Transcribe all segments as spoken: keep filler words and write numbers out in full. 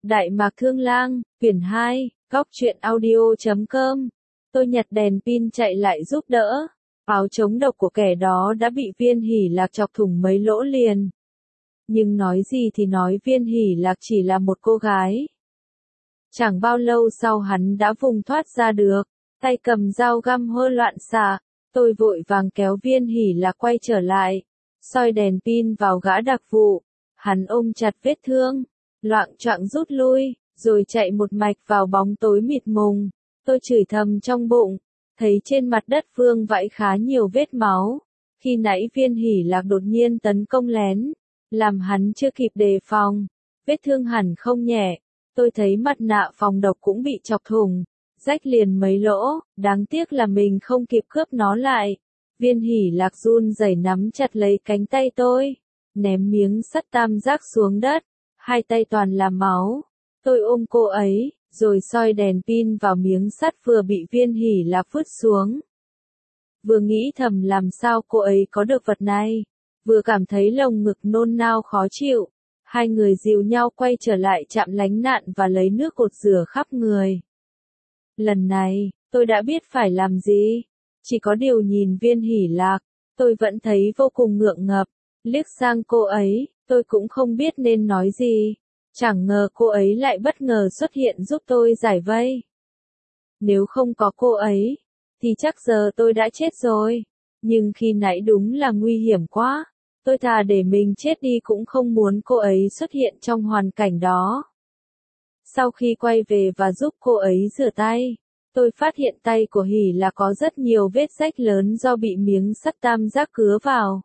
Đại Mạc Thương Lang, quyển hai, góc truyện audio chấm com. Tôi nhặt đèn pin chạy lại giúp đỡ. Áo chống độc của kẻ đó đã bị Viên Hỷ Lạc chọc thủng mấy lỗ liền. Nhưng nói gì thì nói, Viên Hỷ Lạc chỉ là một cô gái. Chẳng bao lâu sau hắn đã vùng thoát ra được, tay cầm dao găm hơ loạn xạ. Tôi vội vàng kéo Viên Hỷ Lạc quay trở lại, soi đèn pin vào gã đặc vụ. Hắn ôm chặt vết thương, loạng choạng rút lui, rồi chạy một mạch vào bóng tối mịt mùng. Tôi chửi thầm trong bụng, thấy trên mặt đất vương vãi khá nhiều vết máu. Khi nãy Viên Hỷ Lạc đột nhiên tấn công lén, làm hắn chưa kịp đề phòng. Vết thương hẳn không nhẹ. Tôi thấy mặt nạ phòng độc cũng bị chọc thủng, rách liền mấy lỗ, đáng tiếc là mình không kịp cướp nó lại. Viên Hỷ Lạc run rẩy nắm chặt lấy cánh tay tôi, ném miếng sắt tam giác xuống đất, hai tay toàn là máu. Tôi ôm cô ấy, rồi soi đèn pin vào miếng sắt vừa bị Viên Hỷ Lạc vứt xuống. Vừa nghĩ thầm làm sao cô ấy có được vật này, vừa cảm thấy lồng ngực nôn nao khó chịu. Hai người dìu nhau quay trở lại trạm lánh nạn và lấy nước cột rửa khắp người. Lần này, tôi đã biết phải làm gì. Chỉ có điều nhìn Viên Hỷ Lạc, tôi vẫn thấy vô cùng ngượng ngập. Liếc sang cô ấy, tôi cũng không biết nên nói gì. Chẳng ngờ cô ấy lại bất ngờ xuất hiện giúp tôi giải vây. Nếu không có cô ấy, thì chắc giờ tôi đã chết rồi. Nhưng khi nãy đúng là nguy hiểm quá. Tôi thà để mình chết đi cũng không muốn cô ấy xuất hiện trong hoàn cảnh đó. Sau khi quay về và giúp cô ấy rửa tay, tôi phát hiện tay của Hỷ Lạc có rất nhiều vết rách lớn do bị miếng sắt tam giác cứa vào.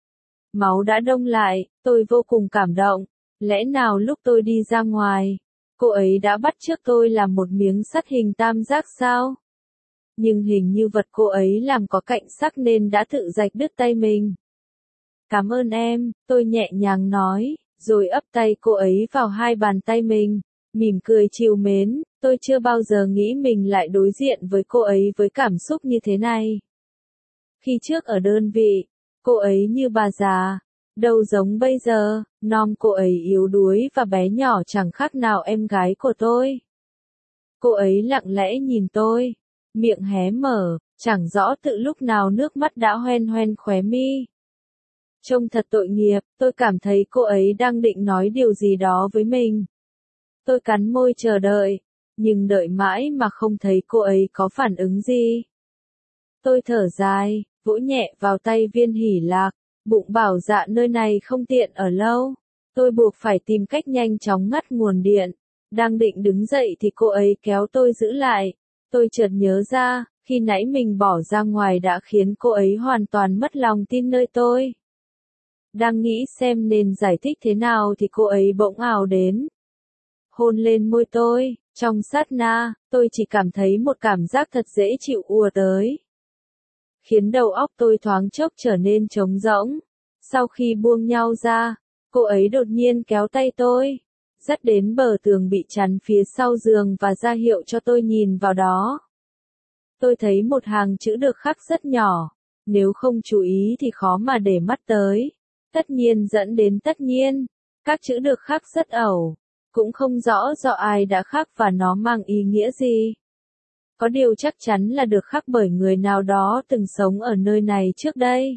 Máu đã đông lại, tôi vô cùng cảm động. Lẽ nào lúc tôi đi ra ngoài, cô ấy đã bắt chước tôi làm một miếng sắt hình tam giác sao? Nhưng hình như vật cô ấy làm có cạnh sắc nên đã tự rạch đứt tay mình. Cảm ơn em, tôi nhẹ nhàng nói, rồi ấp tay cô ấy vào hai bàn tay mình, mỉm cười trìu mến. Tôi chưa bao giờ nghĩ mình lại đối diện với cô ấy với cảm xúc như thế này. Khi trước ở đơn vị, cô ấy như bà già, đâu giống bây giờ, non cô ấy yếu đuối và bé nhỏ chẳng khác nào em gái của tôi. Cô ấy lặng lẽ nhìn tôi, miệng hé mở, chẳng rõ tự lúc nào nước mắt đã hoen hoen khóe mi. Trông thật tội nghiệp, tôi cảm thấy cô ấy đang định nói điều gì đó với mình. Tôi cắn môi chờ đợi, nhưng đợi mãi mà không thấy cô ấy có phản ứng gì. Tôi thở dài, vỗ nhẹ vào tay Viên Hỷ Lạc, bụng bảo dạ nơi này không tiện ở lâu. Tôi buộc phải tìm cách nhanh chóng ngắt nguồn điện. Đang định đứng dậy thì cô ấy kéo tôi giữ lại. Tôi chợt nhớ ra, khi nãy mình bỏ ra ngoài đã khiến cô ấy hoàn toàn mất lòng tin nơi tôi. Đang nghĩ xem nên giải thích thế nào thì cô ấy bỗng ào đến. Hôn lên môi tôi, trong sát na, tôi chỉ cảm thấy một cảm giác thật dễ chịu ùa tới. Khiến đầu óc tôi thoáng chốc trở nên trống rỗng. Sau khi buông nhau ra, cô ấy đột nhiên kéo tay tôi, dắt đến bờ tường bị chắn phía sau giường và ra hiệu cho tôi nhìn vào đó. Tôi thấy một hàng chữ được khắc rất nhỏ, nếu không chú ý thì khó mà để mắt tới. Tất nhiên dẫn đến tất nhiên, các chữ được khắc rất ẩu, cũng không rõ do ai đã khắc và nó mang ý nghĩa gì. Có điều chắc chắn là được khắc bởi người nào đó từng sống ở nơi này trước đây.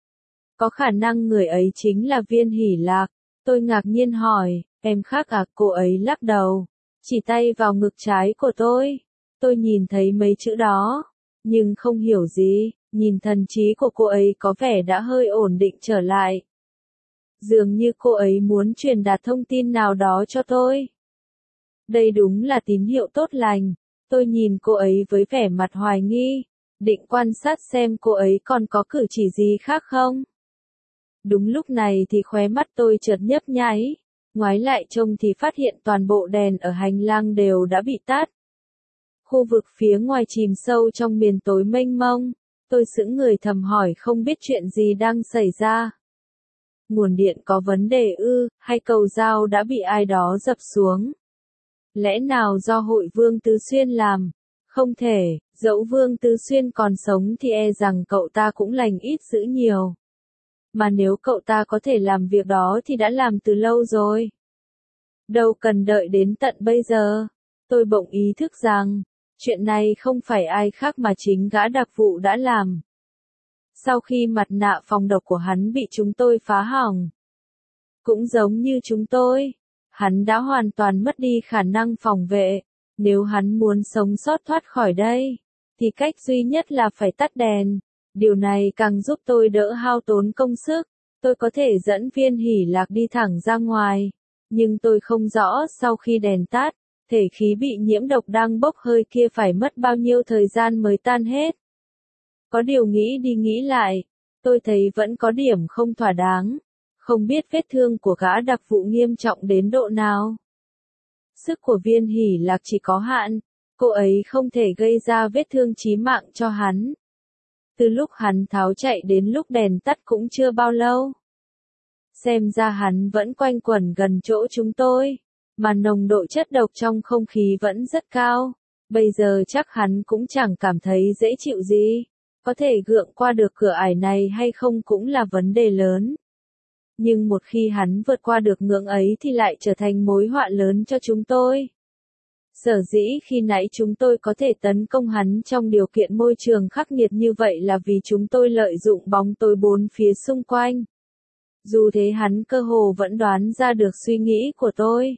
Có khả năng người ấy chính là Viên Hỷ Lạc. Tôi ngạc nhiên hỏi, em khắc à? Cô ấy lắc đầu, chỉ tay vào ngực trái của tôi. Tôi nhìn thấy mấy chữ đó, nhưng không hiểu gì, nhìn thần trí của cô ấy có vẻ đã hơi ổn định trở lại. Dường như cô ấy muốn truyền đạt thông tin nào đó cho tôi. Đây đúng là tín hiệu tốt lành. Tôi nhìn cô ấy với vẻ mặt hoài nghi, định quan sát xem cô ấy còn có cử chỉ gì khác không. Đúng lúc này thì khóe mắt tôi chợt nhấp nháy, ngoái lại trông thì phát hiện toàn bộ đèn ở hành lang đều đã bị tắt. Khu vực phía ngoài chìm sâu trong miền tối mênh mông, tôi sững người thầm hỏi không biết chuyện gì đang xảy ra. Nguồn điện có vấn đề ư, hay cầu dao đã bị ai đó dập xuống? Lẽ nào do hội Vương Tứ Xuyên làm? Không thể, dẫu Vương Tứ Xuyên còn sống thì e rằng cậu ta cũng lành ít dữ nhiều. Mà nếu cậu ta có thể làm việc đó thì đã làm từ lâu rồi. Đâu cần đợi đến tận bây giờ. Tôi bỗng ý thức rằng, chuyện này không phải ai khác mà chính gã đặc vụ đã làm. Sau khi mặt nạ phòng độc của hắn bị chúng tôi phá hỏng. Cũng giống như chúng tôi, hắn đã hoàn toàn mất đi khả năng phòng vệ. Nếu hắn muốn sống sót thoát khỏi đây, thì cách duy nhất là phải tắt đèn. Điều này càng giúp tôi đỡ hao tốn công sức. Tôi có thể dẫn Viên Hỷ Lạc đi thẳng ra ngoài. Nhưng tôi không rõ sau khi đèn tắt, thể khí bị nhiễm độc đang bốc hơi kia phải mất bao nhiêu thời gian mới tan hết. Có điều nghĩ đi nghĩ lại, tôi thấy vẫn có điểm không thỏa đáng. Không biết vết thương của gã đặc vụ nghiêm trọng đến độ nào. Sức của Viên Hỷ Lạc chỉ có hạn, cô ấy không thể gây ra vết thương chí mạng cho hắn. Từ lúc hắn tháo chạy đến lúc đèn tắt cũng chưa bao lâu. Xem ra hắn vẫn quanh quẩn gần chỗ chúng tôi, mà nồng độ chất độc trong không khí vẫn rất cao. Bây giờ chắc hắn cũng chẳng cảm thấy dễ chịu gì. Có thể gượng qua được cửa ải này hay không cũng là vấn đề lớn. Nhưng một khi hắn vượt qua được ngưỡng ấy thì lại trở thành mối họa lớn cho chúng tôi. Sở dĩ khi nãy chúng tôi có thể tấn công hắn trong điều kiện môi trường khắc nghiệt như vậy là vì chúng tôi lợi dụng bóng tối bốn phía xung quanh. Dù thế hắn cơ hồ vẫn đoán ra được suy nghĩ của tôi.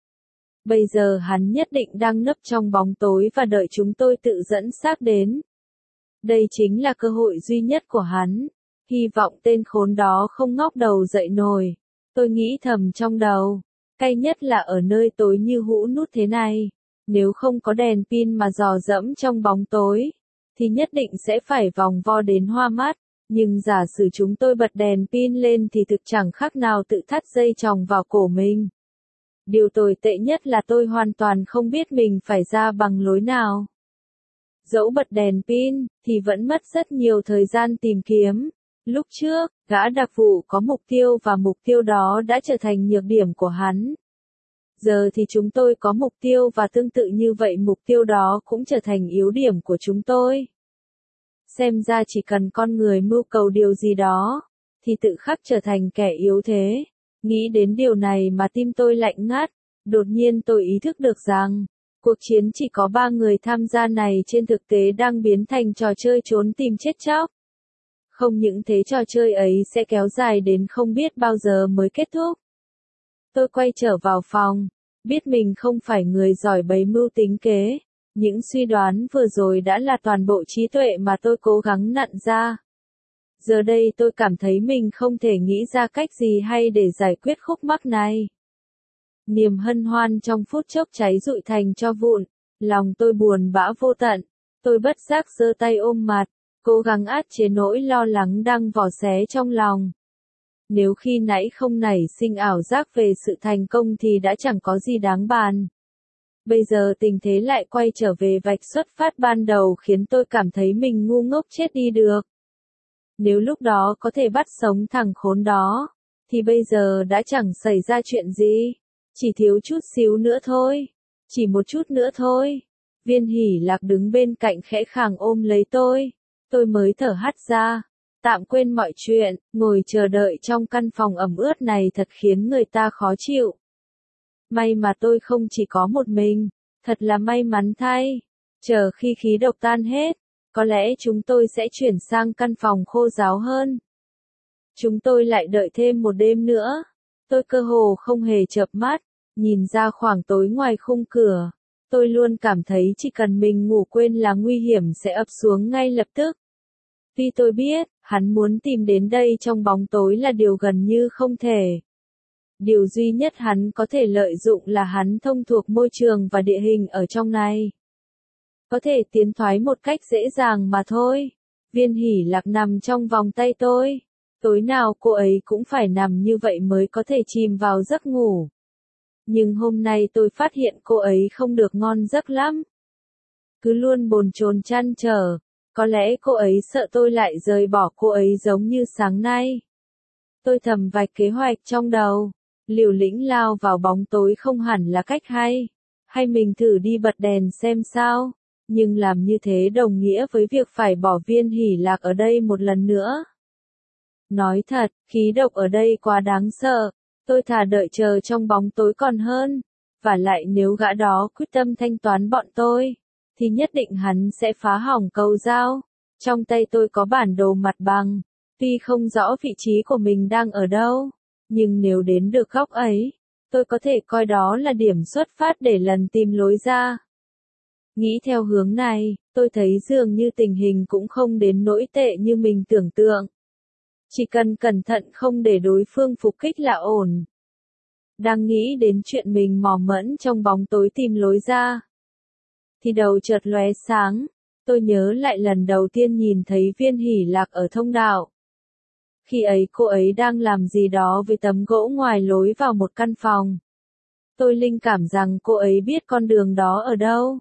Bây giờ hắn nhất định đang nấp trong bóng tối và đợi chúng tôi tự dẫn xác đến. Đây chính là cơ hội duy nhất của hắn. Hy vọng tên khốn đó không ngóc đầu dậy nổi. Tôi nghĩ thầm trong đầu. Cay nhất là ở nơi tối như hũ nút thế này. Nếu không có đèn pin mà dò dẫm trong bóng tối, thì nhất định sẽ phải vòng vo đến hoa mắt. Nhưng giả sử chúng tôi bật đèn pin lên thì thực chẳng khác nào tự thắt dây chòng vào cổ mình. Điều tồi tệ nhất là tôi hoàn toàn không biết mình phải ra bằng lối nào. Dẫu bật đèn pin, thì vẫn mất rất nhiều thời gian tìm kiếm. Lúc trước, gã đặc vụ có mục tiêu và mục tiêu đó đã trở thành nhược điểm của hắn. Giờ thì chúng tôi có mục tiêu và tương tự như vậy mục tiêu đó cũng trở thành yếu điểm của chúng tôi. Xem ra chỉ cần con người mưu cầu điều gì đó, thì tự khắc trở thành kẻ yếu thế. Nghĩ đến điều này mà tim tôi lạnh ngắt. Đột nhiên tôi ý thức được rằng, cuộc chiến chỉ có ba người tham gia này trên thực tế đang biến thành trò chơi trốn tìm chết chóc. Không những thế trò chơi ấy sẽ kéo dài đến không biết bao giờ mới kết thúc. Tôi quay trở vào phòng, biết mình không phải người giỏi bày mưu tính kế. Những suy đoán vừa rồi đã là toàn bộ trí tuệ mà tôi cố gắng nặn ra. Giờ đây tôi cảm thấy mình không thể nghĩ ra cách gì hay để giải quyết khúc mắc này. Niềm hân hoan trong phút chốc cháy rụi thành tro vụn, lòng tôi buồn bã vô tận. Tôi bất giác giơ tay ôm mặt, cố gắng át chế nỗi lo lắng đang vò xé trong lòng. Nếu khi nãy không nảy sinh ảo giác về sự thành công thì đã chẳng có gì đáng bàn. Bây giờ tình thế lại quay trở về vạch xuất phát ban đầu khiến tôi cảm thấy mình ngu ngốc chết đi được. Nếu lúc đó có thể bắt sống thằng khốn đó, thì bây giờ đã chẳng xảy ra chuyện gì. Chỉ thiếu chút xíu nữa thôi. Chỉ một chút nữa thôi. Viên Hỷ Lạc đứng bên cạnh khẽ khàng ôm lấy tôi. Tôi mới thở hắt ra. Tạm quên mọi chuyện, ngồi chờ đợi trong căn phòng ẩm ướt này thật khiến người ta khó chịu. May mà tôi không chỉ có một mình, thật là may mắn thay. Chờ khi khí độc tan hết, có lẽ chúng tôi sẽ chuyển sang căn phòng khô ráo hơn. Chúng tôi lại đợi thêm một đêm nữa. Tôi cơ hồ không hề chợp mắt, nhìn ra khoảng tối ngoài khung cửa. Tôi luôn cảm thấy chỉ cần mình ngủ quên là nguy hiểm sẽ ập xuống ngay lập tức. Tuy tôi biết, hắn muốn tìm đến đây trong bóng tối là điều gần như không thể. Điều duy nhất hắn có thể lợi dụng là hắn thông thuộc môi trường và địa hình ở trong này. Có thể tiến thoái một cách dễ dàng mà thôi. Viên Hỷ Lạc nằm trong vòng tay tôi. Tối nào cô ấy cũng phải nằm như vậy mới có thể chìm vào giấc ngủ. Nhưng hôm nay tôi phát hiện cô ấy không được ngon giấc lắm. Cứ luôn bồn chồn trăn trở. Có lẽ cô ấy sợ tôi lại rời bỏ cô ấy giống như sáng nay. Tôi thầm vạch kế hoạch trong đầu. Liều lĩnh lao vào bóng tối không hẳn là cách hay. Hay mình thử đi bật đèn xem sao. Nhưng làm như thế đồng nghĩa với việc phải bỏ Viên Hỷ Lạc ở đây một lần nữa. Nói thật, khí độc ở đây quá đáng sợ. Tôi thà đợi chờ trong bóng tối còn hơn. Và lại nếu gã đó quyết tâm thanh toán bọn tôi, thì nhất định hắn sẽ phá hỏng cầu giao. Trong tay tôi có bản đồ mặt bằng, tuy không rõ vị trí của mình đang ở đâu, nhưng nếu đến được góc ấy, tôi có thể coi đó là điểm xuất phát để lần tìm lối ra. Nghĩ theo hướng này, tôi thấy dường như tình hình cũng không đến nỗi tệ như mình tưởng tượng. Chỉ cần cẩn thận không để đối phương phục kích là ổn. Đang nghĩ đến chuyện mình mò mẫm trong bóng tối tìm lối ra, thì đầu chợt lóe sáng, tôi nhớ lại lần đầu tiên nhìn thấy Viên Hỷ Lạc ở thông đạo. Khi ấy cô ấy đang làm gì đó với tấm gỗ ngoài lối vào một căn phòng. Tôi linh cảm rằng cô ấy biết con đường đó ở đâu.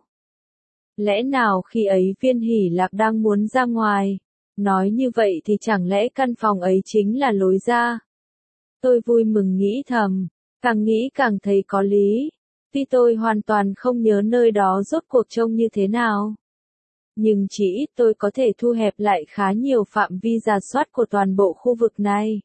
Lẽ nào khi ấy Viên Hỷ Lạc đang muốn ra ngoài? Nói như vậy thì chẳng lẽ căn phòng ấy chính là lối ra? Tôi vui mừng nghĩ thầm, càng nghĩ càng thấy có lý. Tuy tôi hoàn toàn không nhớ nơi đó rốt cuộc trông như thế nào, nhưng chỉ ít tôi có thể thu hẹp lại khá nhiều phạm vi rà soát của toàn bộ khu vực này.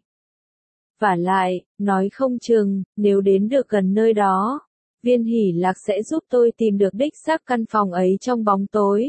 Vả lại, nói không chừng, nếu đến được gần nơi đó, Viên Hỷ Lạc sẽ giúp tôi tìm được đích xác căn phòng ấy trong bóng tối.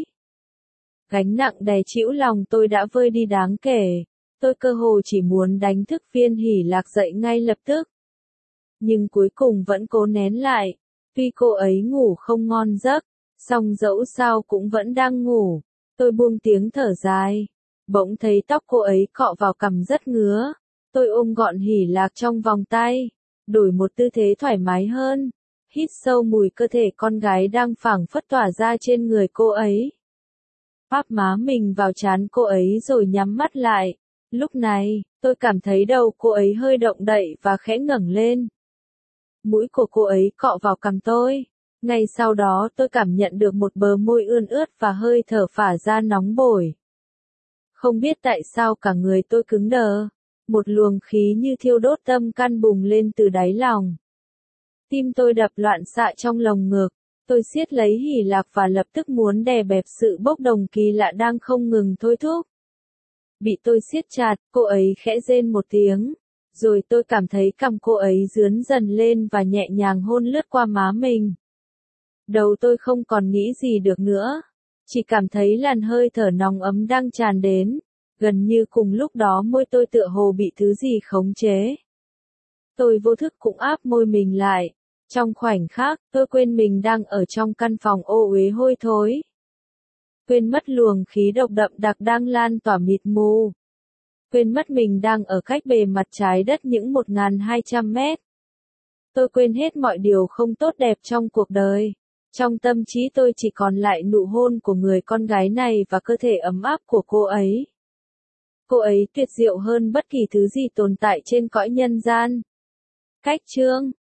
Gánh nặng đè trĩu lòng tôi đã vơi đi đáng kể, tôi cơ hồ chỉ muốn đánh thức Viên Hỷ Lạc dậy ngay lập tức. Nhưng cuối cùng vẫn cố nén lại, tuy cô ấy ngủ không ngon giấc, song dẫu sao cũng vẫn đang ngủ. Tôi buông tiếng thở dài, bỗng thấy tóc cô ấy cọ vào cằm rất ngứa. Tôi ôm gọn Hỷ Lạc trong vòng tay, đổi một tư thế thoải mái hơn, hít sâu mùi cơ thể con gái đang phảng phất tỏa ra trên người cô ấy. Áp má mình vào trán cô ấy rồi nhắm mắt lại. Lúc này, tôi cảm thấy đầu cô ấy hơi động đậy và khẽ ngẩng lên. Mũi của cô ấy cọ vào cằm tôi. Ngay sau đó tôi cảm nhận được một bờ môi ươn ướt và hơi thở phả ra nóng bổi. Không biết tại sao cả người tôi cứng đờ. Một luồng khí như thiêu đốt tâm can bùng lên từ đáy lòng. Tim tôi đập loạn xạ trong lồng ngực. Tôi siết lấy Hỷ Lạc và lập tức muốn đè bẹp sự bốc đồng kỳ lạ đang không ngừng thôi thúc. Bị tôi siết chặt, cô ấy khẽ rên một tiếng. Rồi tôi cảm thấy cằm cô ấy rướn dần lên và nhẹ nhàng hôn lướt qua má mình. Đầu tôi không còn nghĩ gì được nữa. Chỉ cảm thấy làn hơi thở nóng ấm đang tràn đến. Gần như cùng lúc đó môi tôi tựa hồ bị thứ gì khống chế. Tôi vô thức cũng áp môi mình lại. Trong khoảnh khắc, tôi quên mình đang ở trong căn phòng ô uế hôi thối. Quên mất luồng khí độc đậm đặc đang lan tỏa mịt mù. Quên mất mình đang ở cách bề mặt trái đất những một nghìn hai trăm mét. Tôi quên hết mọi điều không tốt đẹp trong cuộc đời. Trong tâm trí tôi chỉ còn lại nụ hôn của người con gái này và cơ thể ấm áp của cô ấy. Cô ấy tuyệt diệu hơn bất kỳ thứ gì tồn tại trên cõi nhân gian. Cách chương